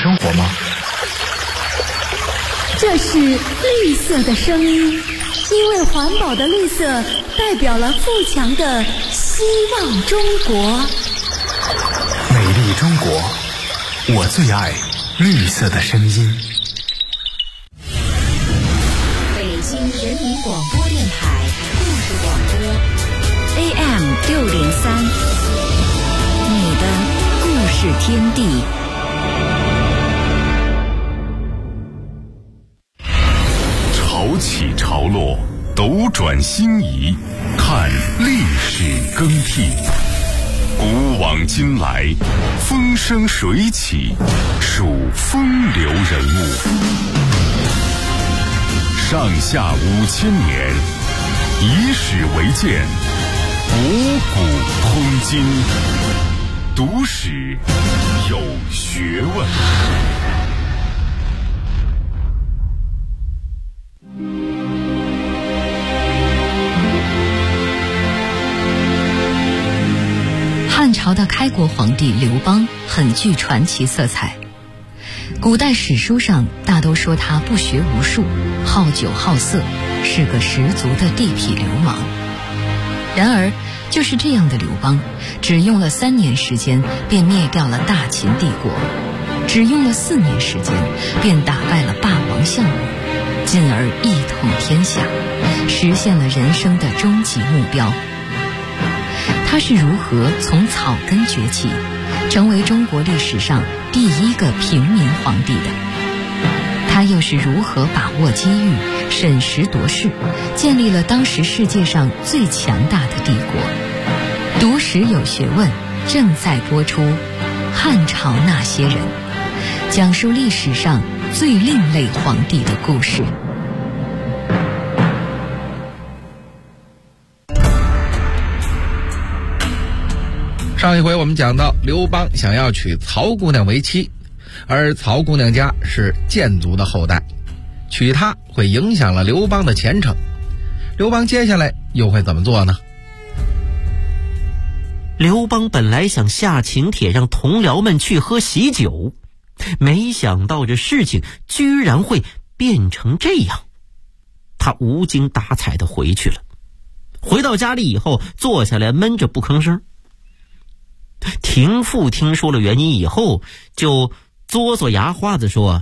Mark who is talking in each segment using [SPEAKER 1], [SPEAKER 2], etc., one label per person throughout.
[SPEAKER 1] 生活吗？
[SPEAKER 2] 这是绿色的声音，因为环保的绿色代表了富强的希望中国。
[SPEAKER 1] 美丽中国，我最爱绿色的声音。
[SPEAKER 3] 北京人民广播电台故事广播 AM603，你的故事天地。
[SPEAKER 4] 潮起潮落，斗转星移，看历史更替。古往今来，风生水起，数风流人物。上下5000年，以史为鉴，博古通今。读史有学问。
[SPEAKER 3] 汉朝的开国皇帝刘邦很具传奇色彩，古代史书上大都说他不学无术，好酒好色，是个十足的地痞流氓。然而就是这样的刘邦，只用了3年时间便灭掉了大秦帝国，只用了4年时间便打败了霸王项羽，进而一统天下，实现了人生的终极目标。他是如何从草根崛起，成为中国历史上第一个平民皇帝的？他又是如何把握机遇，审时度势，建立了当时世界上最强大的帝国？读史有学问，正在播出《汉朝那些人》，讲述历史上最另类皇帝的故事。
[SPEAKER 5] 上一回我们讲到，刘邦想要娶曹姑娘为妻，而曹姑娘家是建族的后代，娶她会影响了刘邦的前程。刘邦接下来又会怎么做呢？
[SPEAKER 6] 刘邦本来想下请帖让同僚们去喝喜酒，没想到这事情居然会变成这样。他无精打采地回去了。回到家里以后，坐下来闷着不吭声。廷父听说了原因以后，就嘬嘬牙花子说：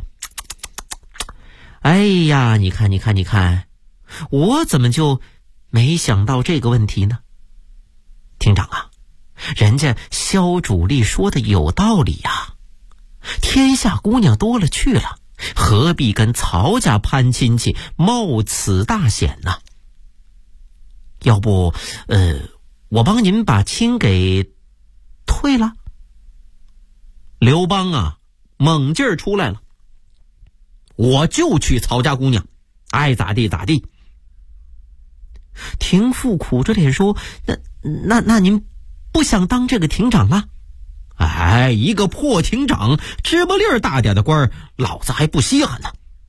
[SPEAKER 6] 哎呀，你看，我怎么就没想到这个问题呢？厅长啊，人家萧主力说的有道理呀，天下姑娘多了去了，何必跟曹家攀亲戚，冒此大险呢？要不我帮您把亲给退了。刘邦啊，猛劲儿出来了，我就娶曹家姑娘，爱咋地咋地。廷父苦着脸说：那您不想当这个亭长了？哎，一个破亭长，芝麻粒儿大点的官儿，老子还不稀罕呢。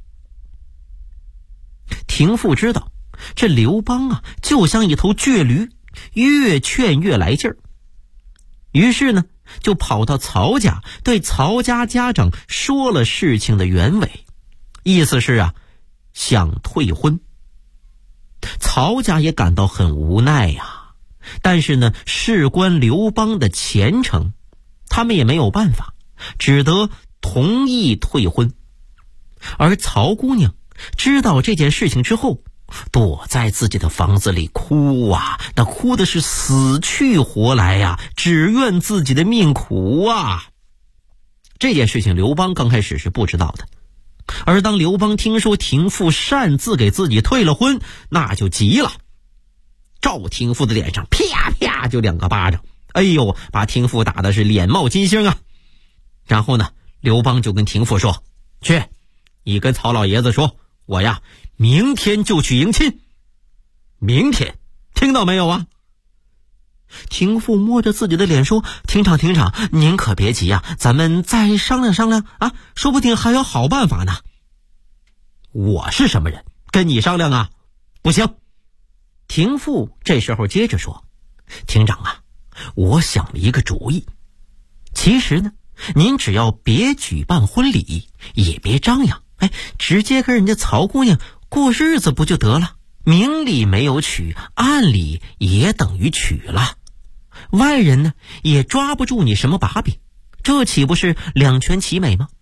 [SPEAKER 6] 廷父知道这刘邦啊，就像一头倔驴，越劝越来劲儿。于是呢，就跑到曹家，对曹家家长说了事情的原委，意思是啊，想退婚。曹家也感到很无奈呀，但是呢，事关刘邦的前程，他们也没有办法，只得同意退婚。而曹姑娘知道这件事情之后，躲在自己的房子里哭啊，那哭的是死去活来呀，只怨自己的命苦啊。这件事情刘邦刚开始是不知道的，而当刘邦听说廷父擅自给自己退了婚，那就急了，照廷父的脸上啪啪就2个巴掌，哎呦，把廷父打的是脸冒金星啊。然后呢，刘邦就跟廷父说：去，你跟曹老爷子说，我呀明天就去迎亲。明天，听到没有啊？廷父摸着自己的脸说：厅长，您可别急啊，咱们再商量商量啊，说不定还有好办法呢。我是什么人，跟你商量啊？不行。廷父这时候接着说：厅长啊，我想了一个主意。其实呢， 您只要别举办婚礼，也别张扬，直接跟人家曹姑娘过日子不就得了？明里没有娶，暗里也等于娶了，外人呢也抓不住你什么把柄，这岂不是两全其美吗？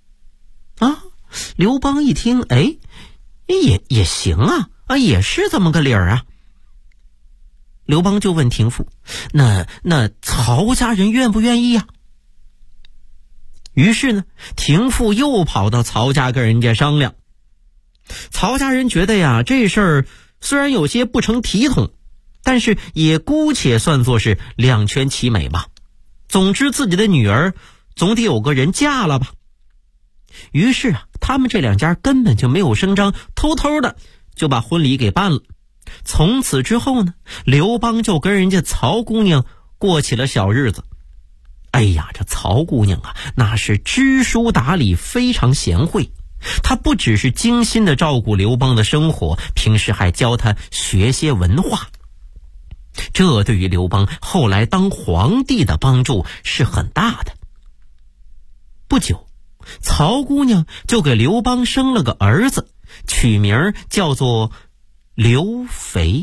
[SPEAKER 6] 刘邦一听，也行啊，也是这么个理儿啊。刘邦就问廷父，那曹家人愿不愿意啊？于是呢，廷父又跑到曹家跟人家商量。曹家人觉得呀，这事儿虽然有些不成体统，但是也姑且算作是两全其美吧。总之自己的女儿总得有个人嫁了吧。于是他们这两家根本就没有声张，偷偷的就把婚礼给办了。从此之后呢，刘邦就跟人家曹姑娘过起了小日子。这曹姑娘那是知书达理，非常贤惠。她不只是精心的照顾刘邦的生活，平时还教他学些文化。这对于刘邦后来当皇帝的帮助是很大的。不久，曹姑娘就给刘邦生了个儿子，取名叫做刘肥。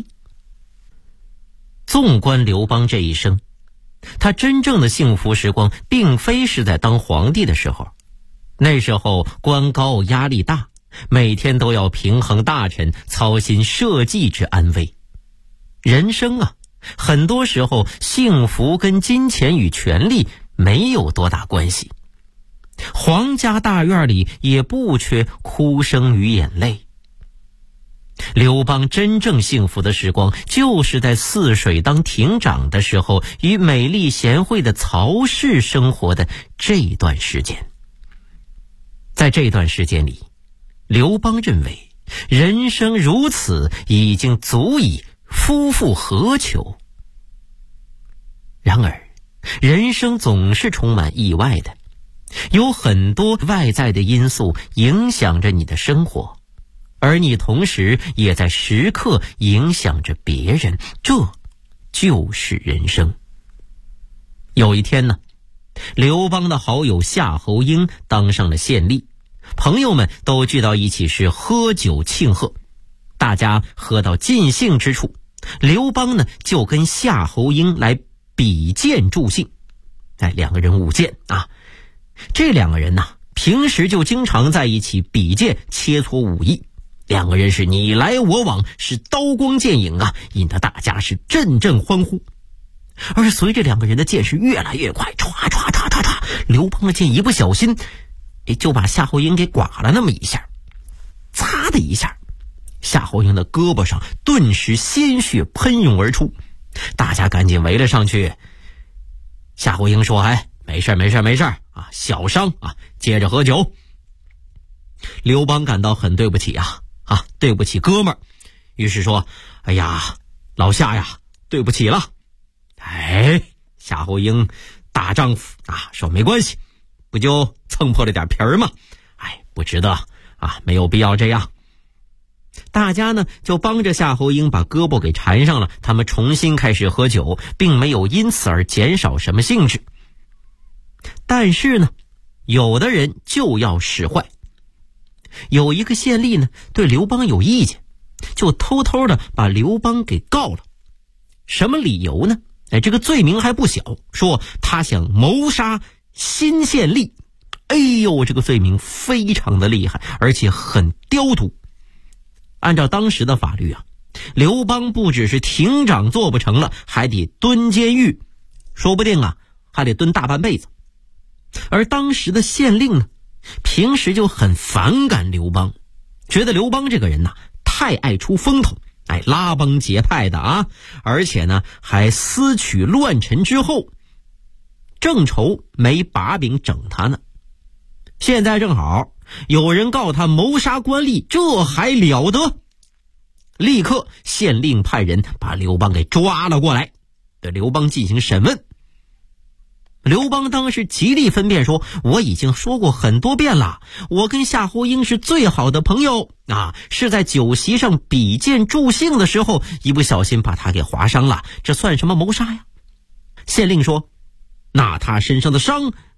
[SPEAKER 6] 纵观刘邦这一生，他真正的幸福时光并非是在当皇帝的时候，那时候官高压力大，每天都要平衡大臣，操心社稷之安危。人生很多时候幸福跟金钱与权力没有多大关系。皇家大院里也不缺哭声与眼泪。刘邦真正幸福的时光，就是在泗水当亭长的时候，与美丽贤惠的曹氏生活的这段时间。在这段时间里，刘邦认为人生如此已经足以夫复何求。然而人生总是充满意外的，有很多外在的因素影响着你的生活，而你同时也在时刻影响着别人，这就是人生。有一天呢，刘邦的好友夏侯婴当上了县吏，朋友们都聚到一起是喝酒庆贺。大家喝到尽兴之处，刘邦呢就跟夏侯婴来比剑助兴。两个人舞剑这两个人平时就经常在一起比剑切磋武艺，两个人是你来我往，是刀光剑影引得大家是阵阵欢呼。而随着两个人的剑是越来越快，唰唰唰唰唰，刘邦的剑一不小心就把夏侯婴给剐了那么一下，擦的一下，夏侯婴的胳膊上顿时鲜血喷涌而出，大家赶紧围了上去。夏侯婴说：“没事小伤接着喝酒。”刘邦感到很对不起对不起哥们儿，于是说：“老夏呀，对不起了。”夏侯婴大丈夫说：“没关系，不就蹭破了点皮儿吗？不值得没有必要这样。”大家呢就帮着夏侯婴把胳膊给缠上了，他们重新开始喝酒，并没有因此而减少什么兴致。但是呢，有的人就要使坏。有一个县吏呢对刘邦有意见，就偷偷的把刘邦给告了。什么理由呢？这个罪名还不小，说他想谋杀新县吏。这个罪名非常的厉害，而且很刁毒。按照当时的法律刘邦不只是亭长做不成了，还得蹲监狱，说不定还得蹲大半辈子。而当时的县令呢，平时就很反感刘邦，觉得刘邦这个人太爱出风头，拉帮结派的而且呢还私取乱臣之后，正愁没把柄整他呢。现在正好有人告他谋杀官吏，这还了得！立刻县令派人把刘邦给抓了过来，对刘邦进行审问。刘邦当时极力分辨说：“我已经说过很多遍了，我跟夏侯婴是最好的朋友是在酒席上比剑助兴的时候，一不小心把他给划伤了，这算什么谋杀呀？”县令说：“那他身上的伤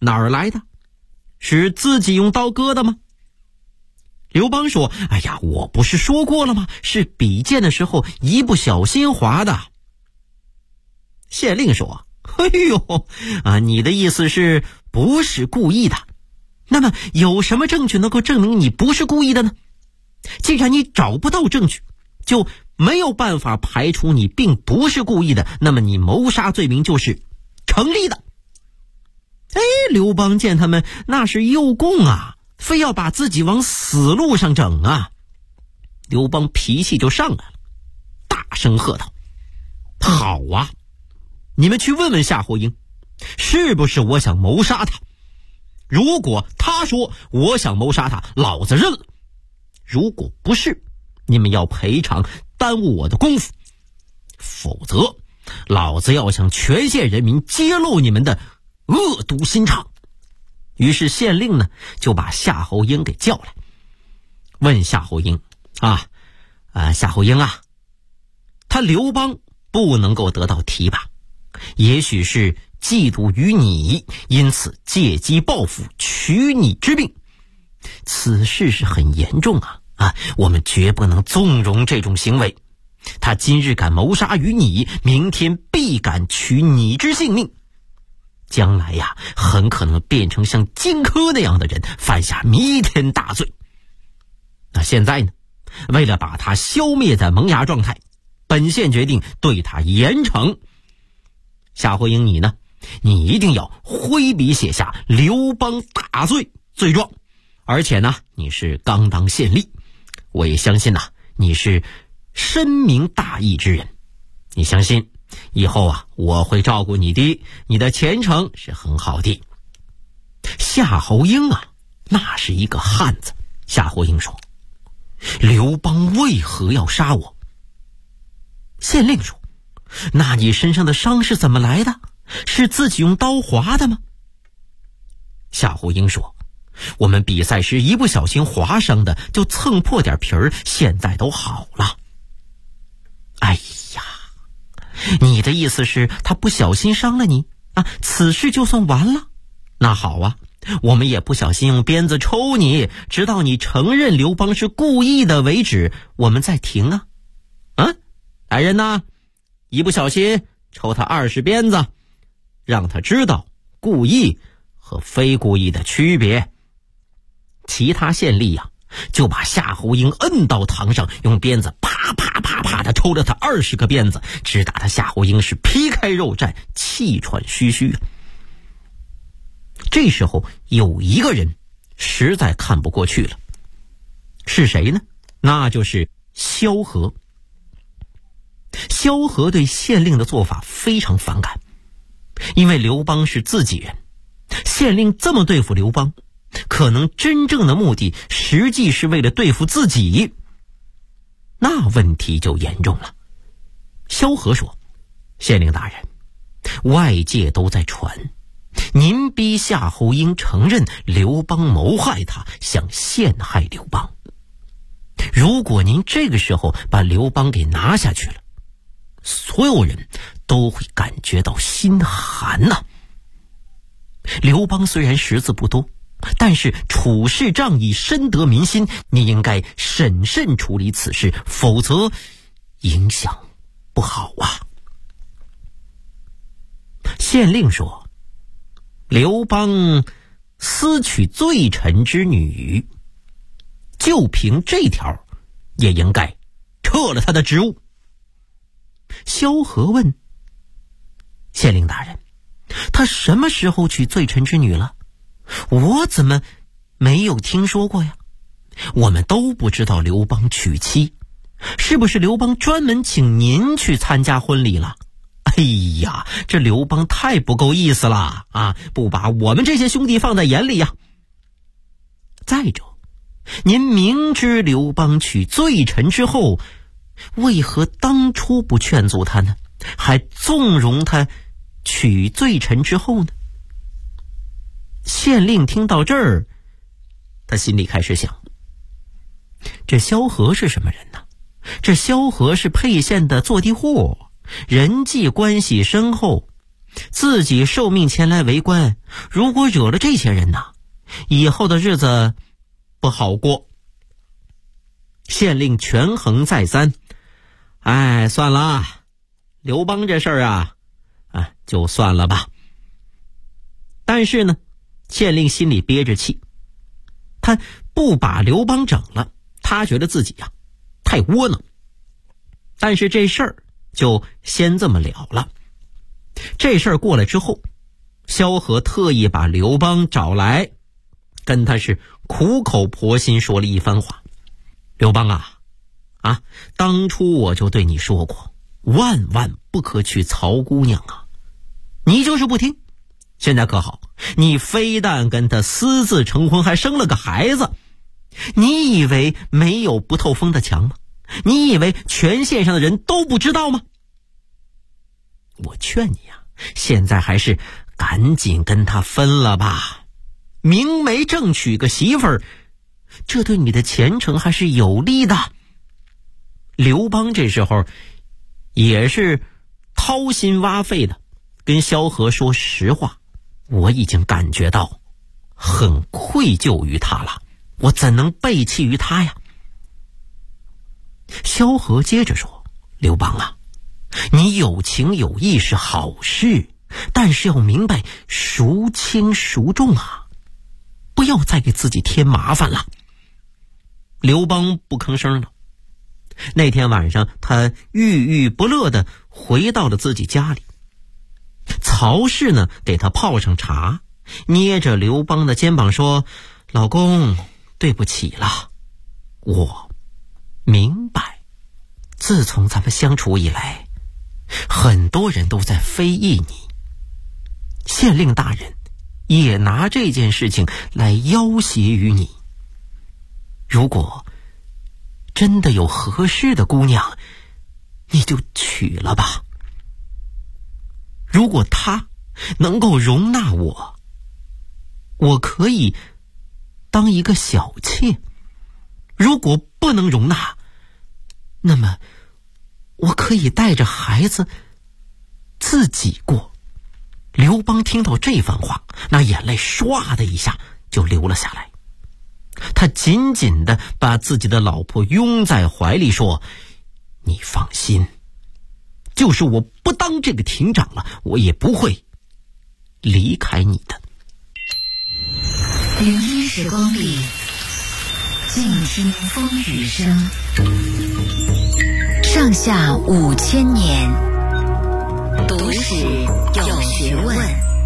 [SPEAKER 6] 哪儿来的？是自己用刀割的吗？刘邦说：哎呀，我不是说过了吗？是比剑的时候一不小心划的。县令说：哎呦你的意思是不是故意的？那么有什么证据能够证明你不是故意的呢？既然你找不到证据，就没有办法排除你并不是故意的，那么你谋杀罪名就是成立的。刘邦见他们那是诱供啊，非要把自己往死路上整啊。刘邦脾气就上来了，大声喝道：好啊，你们去问问夏侯婴，是不是我想谋杀他？如果他说我想谋杀他，老子认了；如果不是，你们要赔偿，耽误我的功夫，否则老子要向全县人民揭露你们的恶毒心肠。于是县令呢，就把夏侯婴给叫来，问夏侯婴夏侯婴啊，他刘邦不能够得到提拔，也许是嫉妒于你，因此借机报复，取你之病。此事是很严重我们绝不能纵容这种行为。他今日敢谋杀于你，明天必敢取你之性命，将来很可能变成像荆轲那样的人，犯下弥天大罪。那现在呢，为了把他消灭在萌芽状态，本县决定对他严惩。夏侯婴，你呢？你一定要挥笔写下刘邦大罪罪状，而且呢，你是刚当县吏，我也相信你是深明大义之人。你相信以后我会照顾你的，你的前程是很好的。夏侯婴那是一个汉子。夏侯婴说：刘邦为何要杀我？县令说：那你身上的伤是怎么来的？是自己用刀划的吗？夏侯婴说：我们比赛时一不小心划伤的，就蹭破点皮儿，现在都好了。哎呀，你的意思是他不小心伤了你此事就算完了？那好我们也不小心用鞭子抽你，直到你承认刘邦是故意的为止，我们再停来人一不小心抽他20鞭子，让他知道故意和非故意的区别。其他县吏就把夏侯婴摁到堂上，用鞭子啪啪啪啪的抽了他20个鞭子，直打他夏侯婴是皮开肉绽，气喘吁吁。这时候有一个人实在看不过去了，是谁呢？那就是萧何。萧何对县令的做法非常反感，因为刘邦是自己人，县令这么对付刘邦，可能真正的目的实际是为了对付自己，那问题就严重了。萧何说：县令大人，外界都在传您逼夏侯婴承认刘邦谋害他，想陷害刘邦。如果您这个时候把刘邦给拿下去了，所有人都会感觉到心寒刘邦虽然识字不多，但是处事仗义，深得民心，你应该审慎处理此事，否则影响不好县令说：刘邦私娶罪臣之女，就凭这条也应该撤了他的职务。萧何问：县令大人，他什么时候娶罪臣之女了？我怎么没有听说过呀？我们都不知道刘邦娶妻，是不是刘邦专门请您去参加婚礼了？哎呀，这刘邦太不够意思了不把我们这些兄弟放在眼里再者，您明知刘邦娶罪臣之后，为何当初不劝阻他呢？还纵容他娶罪臣之后呢？县令听到这儿，他心里开始想，这萧何是什么人呢？这萧何是沛县的坐地户，人际关系深厚， 自己受命前来为官，如果惹了这些人呐，以后的日子不好过。县令权衡再三，算了，刘邦这事儿啊，就算了吧。但是呢，县令心里憋着气，他不把刘邦整了，他觉得自己太窝囊。但是这事儿就先这么了了。这事儿过了之后，萧何特意把刘邦找来，跟他是苦口婆心说了一番话。刘邦当初我就对你说过，万万不可娶曹姑娘啊，你就是不听。现在可好，你非但跟他私自成婚，还生了个孩子。你以为没有不透风的墙吗？你以为全县上的人都不知道吗？我劝你现在还是赶紧跟他分了吧，明媒正娶个媳妇儿，这对你的前程还是有利的。刘邦这时候也是掏心挖肺的跟萧何说实话，我已经感觉到很愧疚于他了，我怎能背弃于他呀？萧何接着说，刘邦你有情有义是好事，但是要明白孰轻孰重不要再给自己添麻烦了。刘邦不吭声了。那天晚上，他郁郁不乐地回到了自己家里。曹氏呢，给他泡上茶，捏着刘邦的肩膀说：“老公，对不起了，我明白，自从咱们相处以来，很多人都在非议你，县令大人也拿这件事情来要挟于你。如果真的有合适的姑娘，你就娶了吧。如果她能够容纳我，我可以当一个小妾；如果不能容纳，那么我可以带着孩子自己过。”刘邦听到这番话，那眼泪唰的一下就流了下来。他紧紧地把自己的老婆拥在怀里说：“你放心，就是我不当这个亭长了，我也不会离开你的。”
[SPEAKER 3] 聆听时光里，静听风雨声。上下5000年，读史有学问。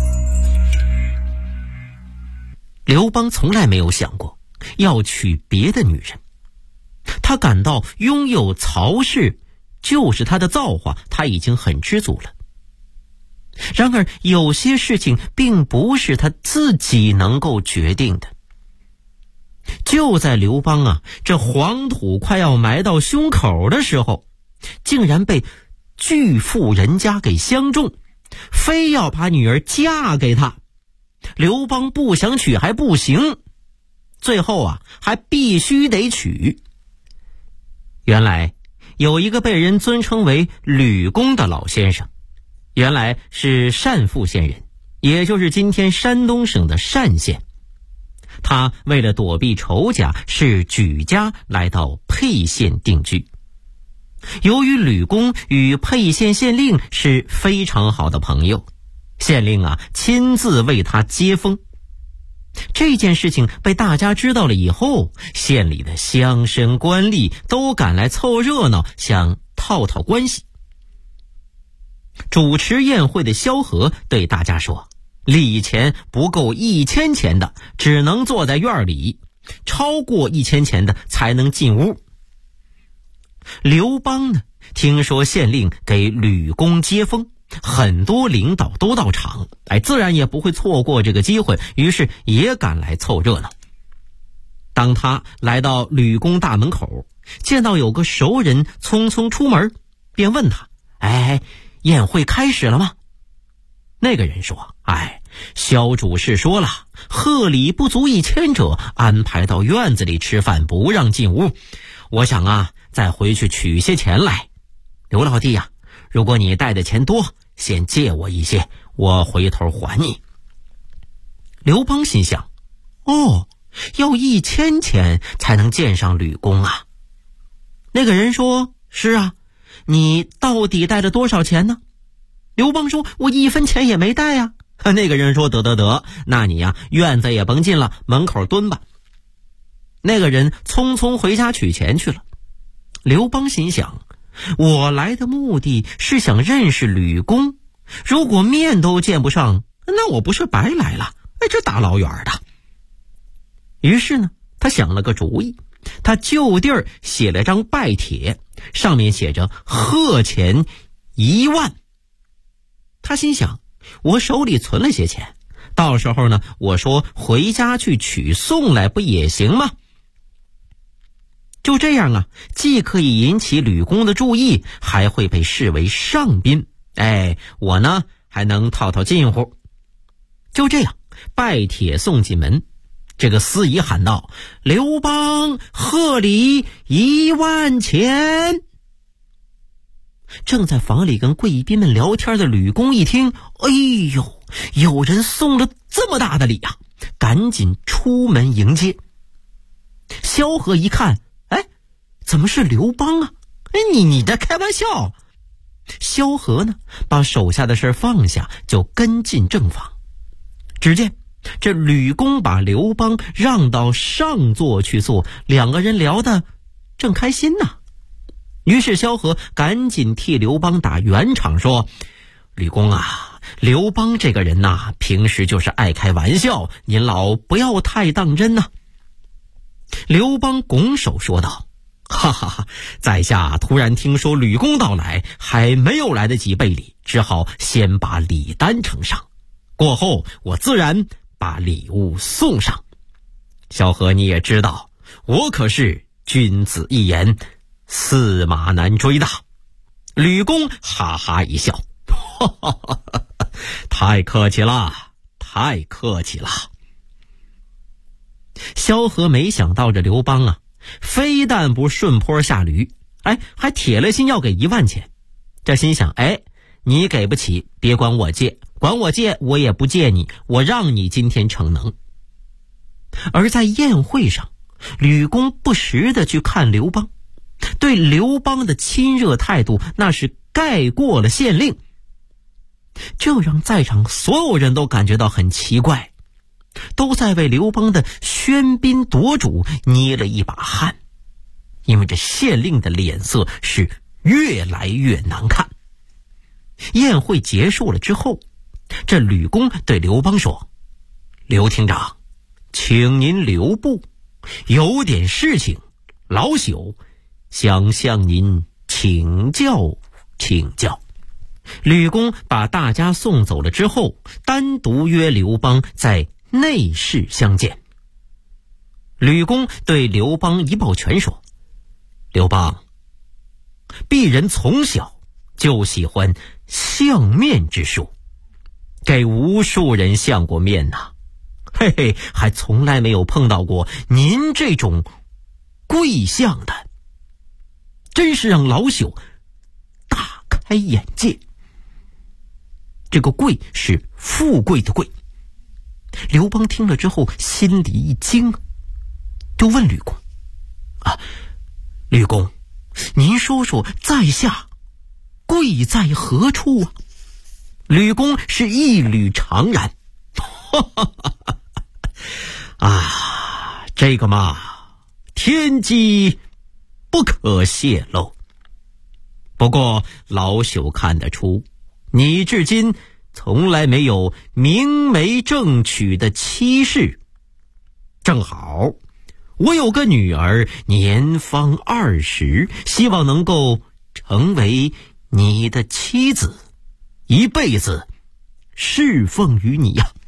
[SPEAKER 6] 刘邦从来没有想过要娶别的女人，他感到拥有曹氏就是他的造化，他已经很知足了。然而有些事情并不是他自己能够决定的。就在刘邦这黄土快要埋到胸口的时候，竟然被巨富人家给相中，非要把女儿嫁给他。刘邦不想娶还不行，最后还必须得娶。原来有一个被人尊称为吕公的老先生，原来是单父县人，也就是今天山东省的单县。他为了躲避仇家，是举家来到沛县定居。由于吕公与沛县县令是非常好的朋友，县令亲自为他接风。这件事情被大家知道了以后，县里的乡绅官吏都赶来凑热闹，想套关系。主持宴会的萧何对大家说，礼钱不够1000钱的只能坐在院里，超过1000钱的才能进屋。刘邦呢，听说县令给吕公接风，很多领导都到场，自然也不会错过这个机会，于是也赶来凑热闹。当他来到吕公大门口，见到有个熟人匆匆出门，便问他：“宴会开始了吗？”那个人说：“萧主事说了，贺礼不足1000者，安排到院子里吃饭，不让进屋。我想再回去取些钱来。刘老弟如果你带的钱多，先借我一些， 我回头还你。刘邦心想，要1000钱才能见上吕公啊。那个人说，是啊，你到底带了多少钱呢？刘邦说，我1分钱也没带呀。那个人说，得，那你呀，院子也甭进了，门口蹲吧。那个人匆匆回家取钱去了。刘邦心想，我来的目的是想认识吕公，如果面都见不上，那我不是白来了？这大老远的。于是呢，他想了个主意，他就地儿写了张拜帖，上面写着贺钱1万。他心想，我手里存了些钱，到时候呢，我说回家去取送来不也行吗？就这样啊，既可以引起吕公的注意，还会被视为上宾。我呢还能套近乎。就这样，拜帖送进门，这个司仪喊道：“刘邦贺礼1万钱。”正在房里跟贵宾们聊天的吕公一听，有人送了这么大的礼啊，赶紧出门迎接。萧何一看，怎么是刘邦啊？你在开玩笑？萧何呢，把手下的事放下，就跟进正房。只见这吕公把刘邦让到上座去坐，两个人聊得正开心呢。于是萧何赶紧替刘邦打圆场，说：“吕公啊，刘邦这个人呐，平时就是爱开玩笑，您老不要太当真呐。”刘邦拱手说道：“哈哈，在下突然听说吕公到来，还没有来得及备礼，只好先把礼单呈上，过后我自然把礼物送上。萧何你也知道，我可是君子一言，驷马难追的。”吕公哈哈一笑，太客气了，太客气了。萧何没想到这刘邦啊，非但不顺坡下驴，还铁了心要给1万钱。这心想，你给不起，别管我借，管我借我也不借你，我让你今天逞能。而在宴会上，吕公不时地去看刘邦，对刘邦的亲热态度那是盖过了县令，这让在场所有人都感觉到很奇怪，都在为刘邦的喧宾夺主捏了一把汗，因为这县令的脸色是越来越难看。宴会结束了之后，这吕公对刘邦说：“刘厅长，请您留步，有点事情，老朽想向您请教。”吕公把大家送走了之后，单独约刘邦在内室相见。吕公对刘邦一抱拳说：“刘邦，鄙人从小就喜欢相面之术，给无数人相过面呐，还从来没有碰到过您这种贵相的，真是让老朽大开眼界。”这个贵是富贵的贵。刘邦听了之后心里一惊，就问吕公：“吕公，您说说在下贵在何处啊？”吕公是一吕长髯，这个嘛，天机不可泄露。不过老朽看得出，你至今从来没有明媒正娶的妻室。正好我有个女儿年方20，希望能够成为你的妻子，一辈子侍奉于你呀。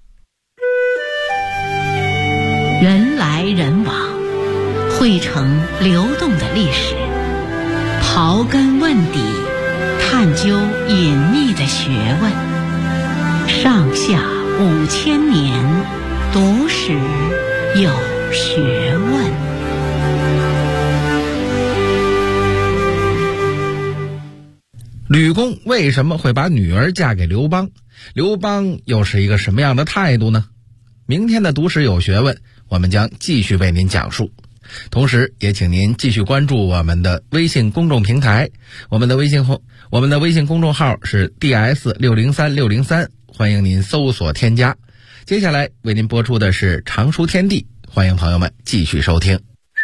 [SPEAKER 2] 人来人往，汇成流动的历史，刨根问底，探究隐秘的学问，上下5000年，读史有学问。
[SPEAKER 5] 吕公为什么会把女儿嫁给刘邦？ 刘邦又是一个什么样的态度呢？明天的读史有学问，我们将继续为您讲述。同时也请您继续关注我们的微信公众平台，我们的微信公众号是 DS603603，欢迎您搜索添加。接下来为您播出的是常书天地，欢迎朋友们继续收听。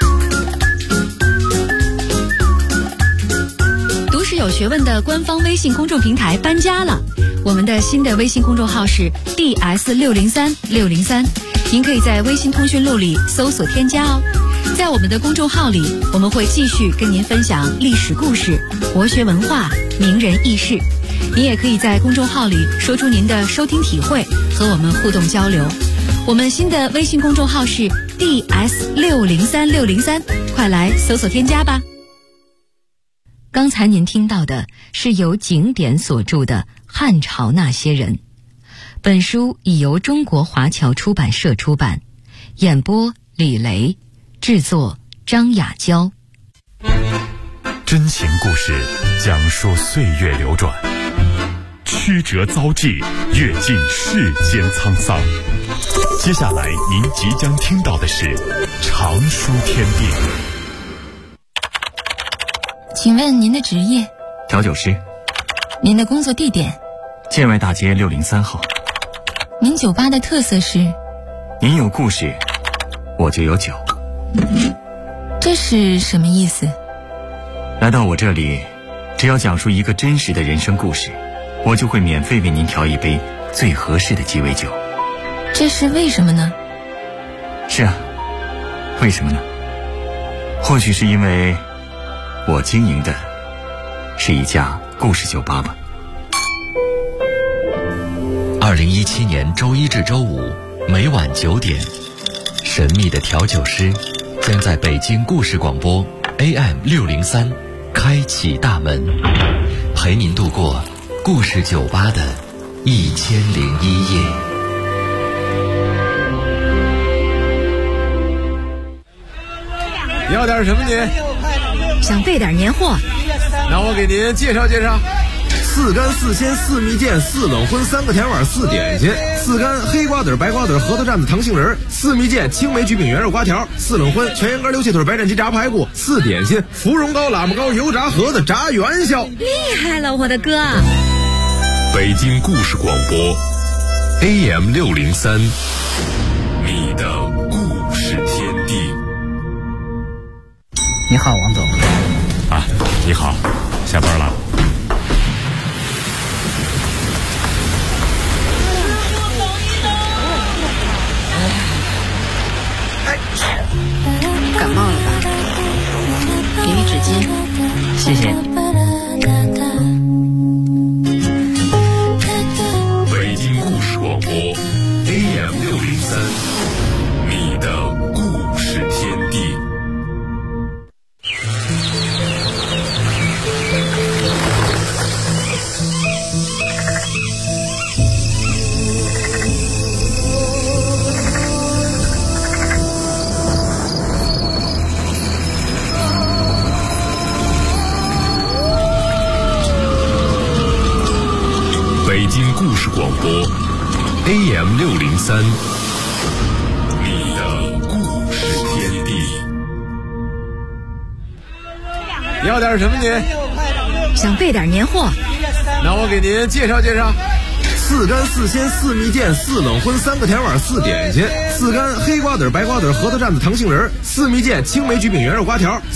[SPEAKER 3] 读史有学问的官方微信公众平台搬家了，我们的新的微信公众号是 DS603603，您可以在微信通讯录里搜索添加哦。在我们的公众号里，我们会继续跟您分享历史故事、国学文化、名人轶事。您也可以在公众号里说出您的收听体会，和我们互动交流。我们新的微信公众号是 DS603603，快来搜索添加吧。刚才您听到的是由景典所著的《汉朝那些人》，本书已由中国华侨出版社出版，演播李雷，制作张雅娇。
[SPEAKER 4] 真情故事讲述岁月流转，曲折遭际，阅尽世间沧桑。接下来您即将听到的是常书天地。
[SPEAKER 3] 请问您的职业？
[SPEAKER 7] 调酒师。
[SPEAKER 3] 您的工作地点？
[SPEAKER 7] 建外大街603号。
[SPEAKER 3] 您酒吧的特色是？
[SPEAKER 7] 您有故事，我就有酒。
[SPEAKER 3] 这是什么意思？
[SPEAKER 7] 来到我这里，只要讲述一个真实的人生故事，我就会免费为您调一杯最合适的鸡尾酒。
[SPEAKER 3] 这是为什么呢？
[SPEAKER 7] 是啊，为什么呢？或许是因为我经营的是一家故事酒吧吧。
[SPEAKER 8] 2017年周一至周五每晚9点，神秘的调酒师将在北京故事广播 AM603 开启大门，陪您度过故事酒吧的1001夜。
[SPEAKER 9] 你要点什么你？
[SPEAKER 3] 想备点年货。
[SPEAKER 9] 那我给您介绍介绍。4干4鲜4蜜饯4冷荤3个甜碗4点心，4干黑瓜子白瓜子核桃蘸子糖杏仁，4蜜饯青梅菊饼圆肉瓜条，4冷荤全羊肝溜切腿白斩鸡炸排骨，4点心芙蓉糕喇嘛糕油炸盒子炸元宵。
[SPEAKER 3] 厉害了，我的哥！
[SPEAKER 4] 北京故事广播 AM603，你的故事天地。
[SPEAKER 10] 你好，王总。
[SPEAKER 4] 啊，你好，下班了。
[SPEAKER 2] 感冒了吧？给你纸巾。
[SPEAKER 10] 谢谢。
[SPEAKER 4] 北京故事广播 AM603，你的故事天地。北京故事广播 AM603，你的故事天地。
[SPEAKER 9] 你要点什么你？
[SPEAKER 3] 想备点年货。
[SPEAKER 9] 那我给您介绍介绍。4干4鲜4蜜饯4冷荤3个甜碗4点心，4干黑瓜子白瓜子核桃蘸子糖杏仁，4蜜饯青梅菊饼圆肉瓜条。